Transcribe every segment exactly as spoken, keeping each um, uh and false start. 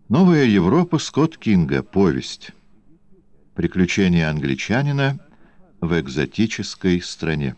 Новая Европа Скотт Кинга. Повесть. Приключения англичанина в экзотической стране.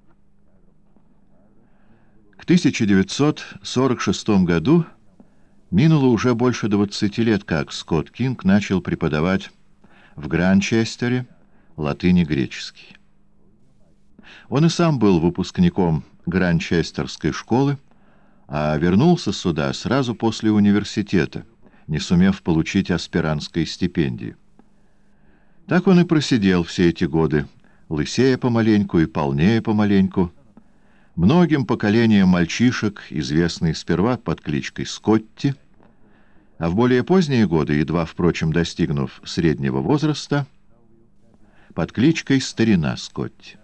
К тысяча девятьсот сорок шестому году минуло уже больше двадцати лет, как Скотт Кинг начал преподавать в Гранчестере латынь и греческий. Он и сам был выпускником Гранчестерской школы, а вернулся сюда сразу после университета, не сумев получить аспирантской стипендии. Так он и просидел все эти годы, лысея помаленьку и полнее помаленьку. Многим поколениям мальчишек, известный сперва под кличкой Скотти, а в более поздние годы, едва, впрочем, достигнув среднего возраста, под кличкой Старина Скотти.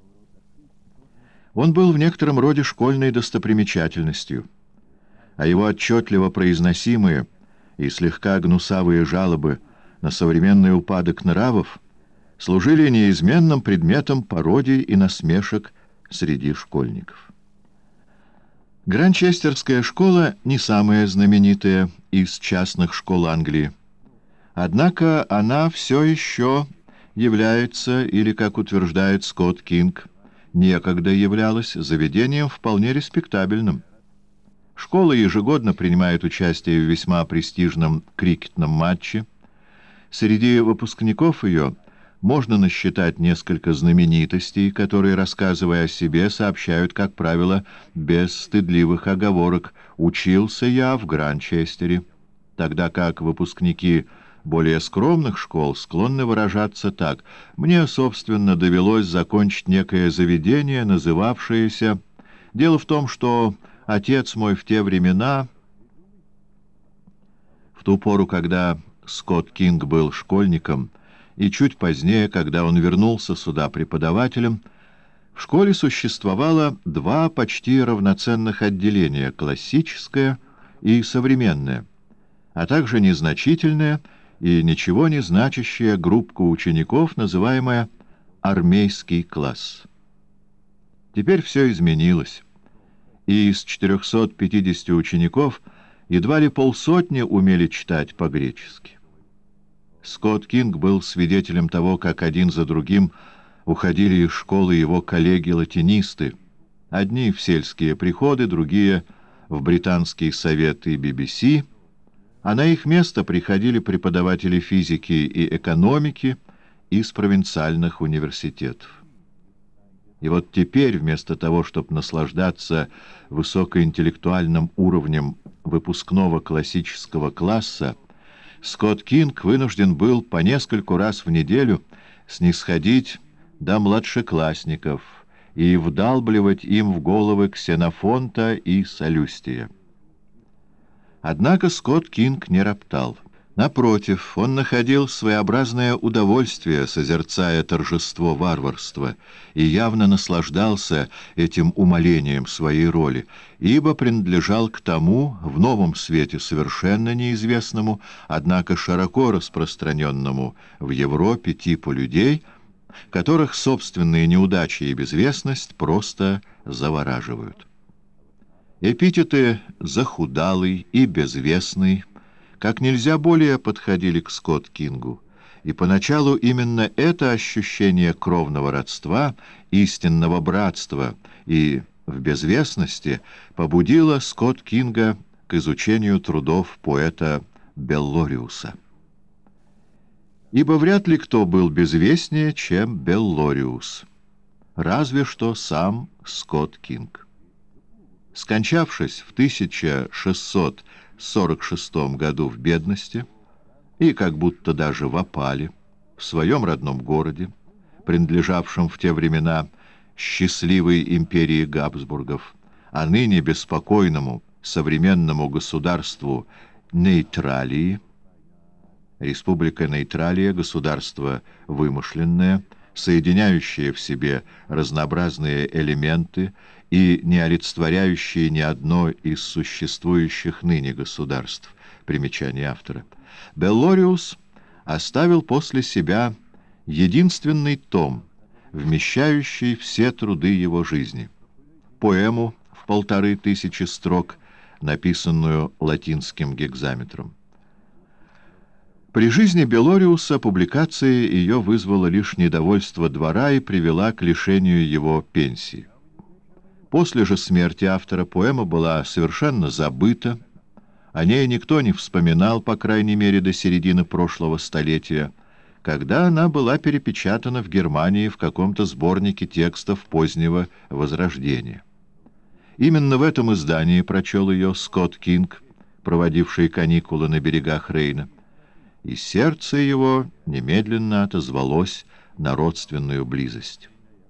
Он был в некотором роде школьной достопримечательностью, а его отчетливо произносимые и слегка гнусавые жалобы на современный упадок нравов служили неизменным предметом пародий и насмешек среди школьников. Гранчестерская школа не самая знаменитая из частных школ Англии. Однако она все еще является, или, как утверждает Скотт Кинг, некогда являлась заведением вполне респектабельным. Школа ежегодно принимает участие в весьма престижном крикетном матче. Среди выпускников ее можно насчитать несколько знаменитостей, которые, рассказывая о себе, сообщают, как правило, без стыдливых оговорок: «Учился я в Гранчестере», тогда как выпускники более скромных школ склонны выражаться так: «Мне, собственно, довелось закончить некое заведение, называвшееся... Дело в том, что отец мой в те времена...» В ту пору, когда Скотт Кинг был школьником, и чуть позднее, когда он вернулся сюда преподавателем, в школе существовало два почти равноценных отделения — классическое и современное, а также незначительная и ничего не значащая группка учеников, называемая армейский класс. Теперь все изменилось, и из четырехсот пятидесяти учеников едва ли полсотни умели читать по-гречески. Скотт Кинг был свидетелем того, как один за другим уходили из школы его коллеги-латинисты, одни в сельские приходы, другие в британский совет и би би си, а на их место приходили преподаватели физики и экономики из провинциальных университетов. И вот теперь, вместо того, чтобы наслаждаться высокоинтеллектуальным уровнем выпускного классического класса, Скотт Кинг вынужден был по нескольку раз в неделю снисходить до младшеклассников и вдалбливать им в головы Ксенофонта и Солюстия. Однако Скотт Кинг не роптал. Напротив, он находил своеобразное удовольствие, созерцая торжество варварства, и явно наслаждался этим умалением своей роли, ибо принадлежал к тому, в новом свете совершенно неизвестному, однако широко распространенному в Европе типу людей, которых собственные неудачи и безвестность просто завораживают. Эпитеты «захудалый» и «безвестный» как нельзя более подходили к Скотт Кингу, и поначалу именно это ощущение кровного родства, истинного братства и в безвестности побудило Скотт Кинга к изучению трудов поэта Беллориуса. Ибо вряд ли кто был безвестнее, чем Беллориус, разве что сам Скотт Кинг. Скончавшись в тысяча шестьсот сорок шестом году в бедности и как будто даже в опале, в своем родном городе, принадлежавшем в те времена счастливой империи Габсбургов, а ныне беспокойному современному государству Нейтралии. Республика Нейтралия — государство вымышленное, соединяющее в себе разнообразные элементы и не олицетворяющие ни одно из существующих ныне государств. Примечание автора. Беллориус оставил после себя единственный том, вмещающий все труды его жизни, поэму в полторы тысячи строк, написанную латинским гекзаметром. При жизни Белориуса публикация ее вызвала лишь недовольство двора и привела к лишению его пенсии. После же смерти автора поэма была совершенно забыта, о ней никто не вспоминал, по крайней мере, до середины прошлого столетия, когда она была перепечатана в Германии в каком-то сборнике текстов позднего Возрождения. Именно в этом издании прочел ее Скотт Кинг, проводивший каникулы на берегах Рейна, и сердце его немедленно отозвалось на родственную близость.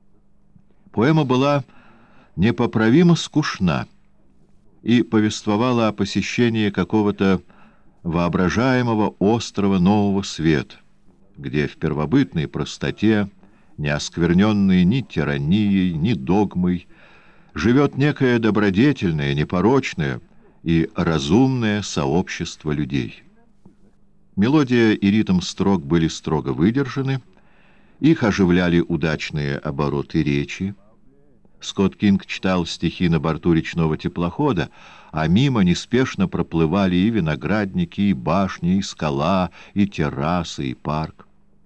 Поэма была непоправимо скучна и повествовала о посещении какого-то воображаемого острова Нового Света, где в первобытной простоте, не оскверненной ни тиранией, ни догмой, живет некое добродетельное, непорочное и разумное сообщество людей. Мелодия и ритм строк были строго выдержаны, их оживляли удачные обороты речи. Скотт Кинг читал стихи на борту речного теплохода, а мимо неспешно проплывали и виноградники, и башни, и скала, и террасы, и парк.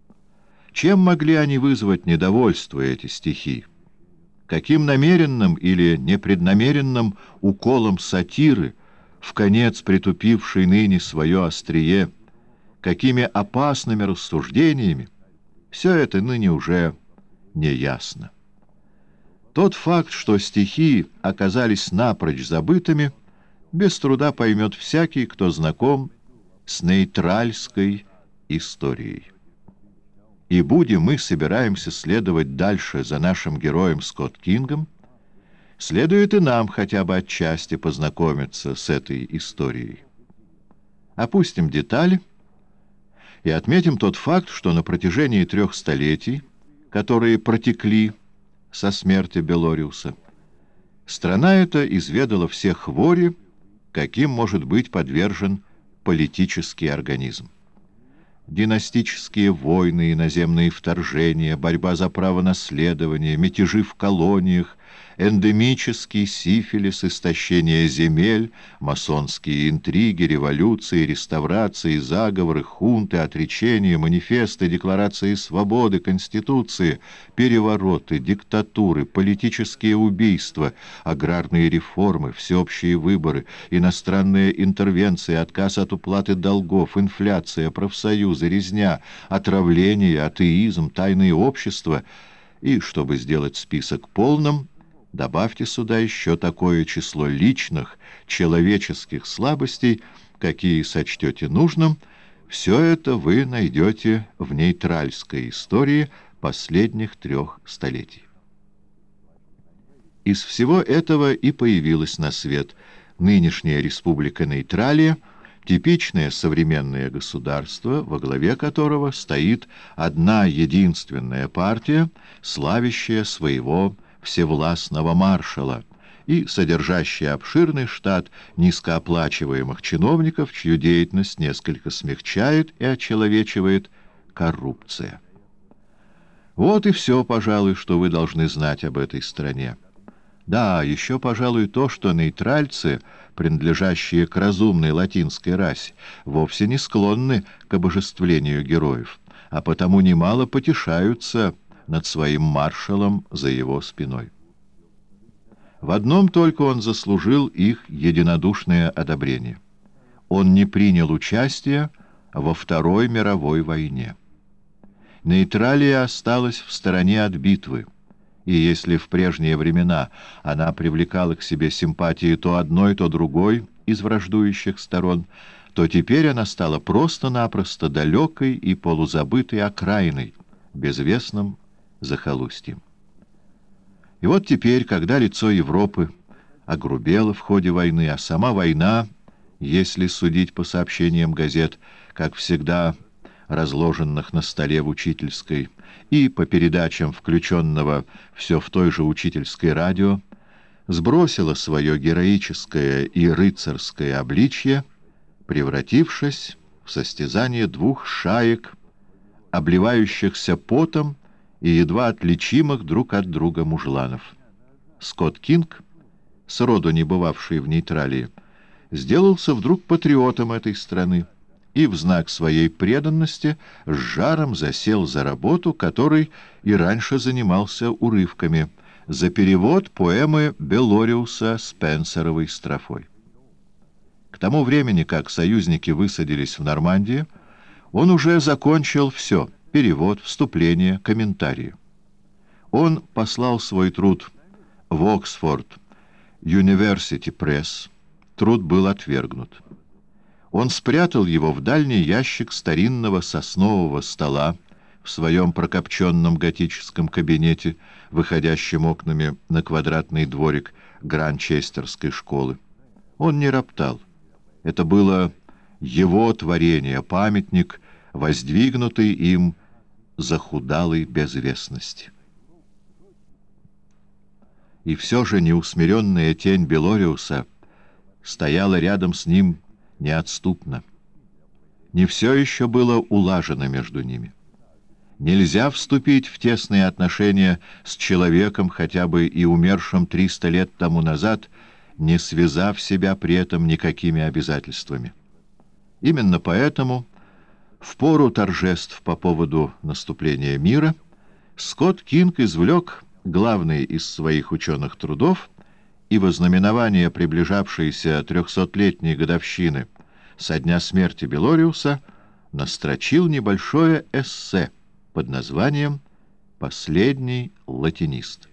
Чем могли они вызвать недовольство, эти стихи? Каким намеренным или непреднамеренным уколом сатиры, вконец притупившей ныне свое острие, какими опасными рассуждениями, все это ныне уже не ясно. Тот факт, что стихи оказались напрочь забытыми, без труда поймет всякий, кто знаком с нейтральской историей. И будем мы собираемся следовать дальше за нашим героем Скотт Кингом, следует и нам хотя бы отчасти познакомиться с этой историей. Опустим детали и отметим тот факт, что на протяжении трех столетий, которые протекли со смерти Белориуса, страна эта изведала все хвори, каким может быть подвержен политический организм. Династические войны, иноземные вторжения, борьба за право наследования, мятежи в колониях, эндемический сифилис, истощение земель, масонские интриги, революции, реставрации, заговоры, хунты, отречения, манифесты, декларации свободы, конституции, перевороты, диктатуры, политические убийства, аграрные реформы, всеобщие выборы, иностранные интервенции, отказ от уплаты долгов, инфляция, профсоюзы, резня, отравление, атеизм, тайные общества. И, чтобы сделать список полным, добавьте сюда еще такое число личных, человеческих слабостей, какие сочтете нужным. Все это вы найдете в нейтральской истории последних трех столетий. Из всего этого и появилась на свет нынешняя республика Нейтралия, типичное современное государство, во главе которого стоит одна единственная партия, славящая своего всевластного маршала и содержащая обширный штат низкооплачиваемых чиновников, чью деятельность несколько смягчает и очеловечивает коррупция. Вот и все, пожалуй, что вы должны знать об этой стране. Да, еще, пожалуй, то, что нейтральцы, принадлежащие к разумной латинской расе, вовсе не склонны к обожествлению героев, а потому немало потешаются над своим маршалом за его спиной. В одном только он заслужил их единодушное одобрение. Он не принял участия во Второй мировой войне. Нейтралия осталась в стороне от битвы, и если в прежние времена она привлекала к себе симпатии то одной, то другой из враждующих сторон, то теперь она стала просто-напросто далекой и полузабытой окраиной, безвестным захолустьем. И вот теперь, когда лицо Европы огрубело в ходе войны, а сама война, если судить по сообщениям газет, как всегда разложенных на столе в учительской, и по передачам включенного все в той же учительской радио, сбросила свое героическое и рыцарское обличье, превратившись в состязание двух шаек, обливающихся потом и едва отличимых друг от друга мужланов. Скотт Кинг, сроду не бывавший в нейтралии, сделался вдруг патриотом этой страны и в знак своей преданности с жаром засел за работу, которой и раньше занимался урывками, за перевод поэмы Беллориуса Спенсеровой строфой. К тому времени, как союзники высадились в Нормандии, он уже закончил все — перевод, вступление, комментарии. Он послал свой труд в Оксфорд University Press. Труд был отвергнут. Он спрятал его в дальний ящик старинного соснового стола в своем прокопченном готическом кабинете, выходящем окнами на квадратный дворик Гранчестерской школы. Он не роптал. Это было его творение, памятник, воздвигнутый им захудалой безвестности. И все же неусмиренная тень Беллориуса стояла рядом с ним неотступно. Не все еще было улажено между ними. Нельзя вступить в тесные отношения с человеком, хотя бы и умершим триста лет тому назад, не связав себя при этом никакими обязательствами. Именно поэтому, в пору торжеств по поводу наступления мира, Скотт Кинг извлек главный из своих ученых трудов и во знаменование приближавшейся трехсотлетней годовщины со дня смерти Беллориуса настрочил небольшое эссе под названием «Последний латинист».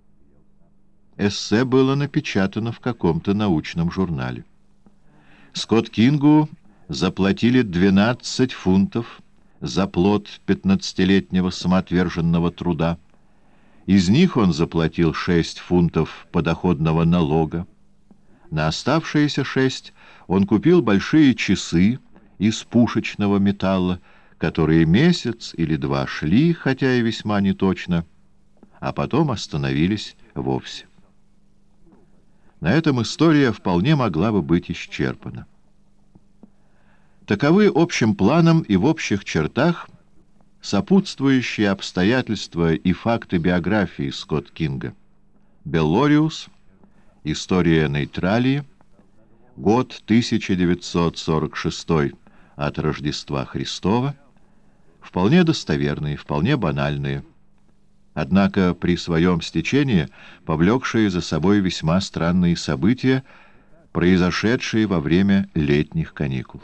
Эссе было напечатано в каком-то научном журнале. Скотт Кингу заплатили двенадцать фунтов за плод пятнадцатилетнего самоотверженного труда. Из них он заплатил шесть фунтов подоходного налога. На оставшиеся шесть он купил большие часы из пушечного металла, которые месяц или два шли, хотя и весьма неточно, а потом остановились вовсе. На этом история вполне могла бы быть исчерпана. Таковы общим планом и в общих чертах сопутствующие обстоятельства и факты биографии Скотт Кинга. Беллориус, история нейтралии, год тысяча девятьсот сорок шестой от Рождества Христова, вполне достоверные, вполне банальные, однако при своем стечении повлекшие за собой весьма странные события, произошедшие во время летних каникул.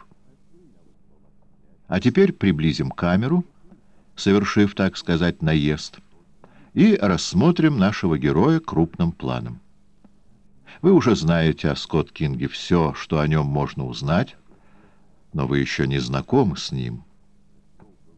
А теперь приблизим камеру, совершив, так сказать, наезд, и рассмотрим нашего героя крупным планом. Вы уже знаете о Скотт Кинге все, что о нем можно узнать, но вы еще не знакомы с ним.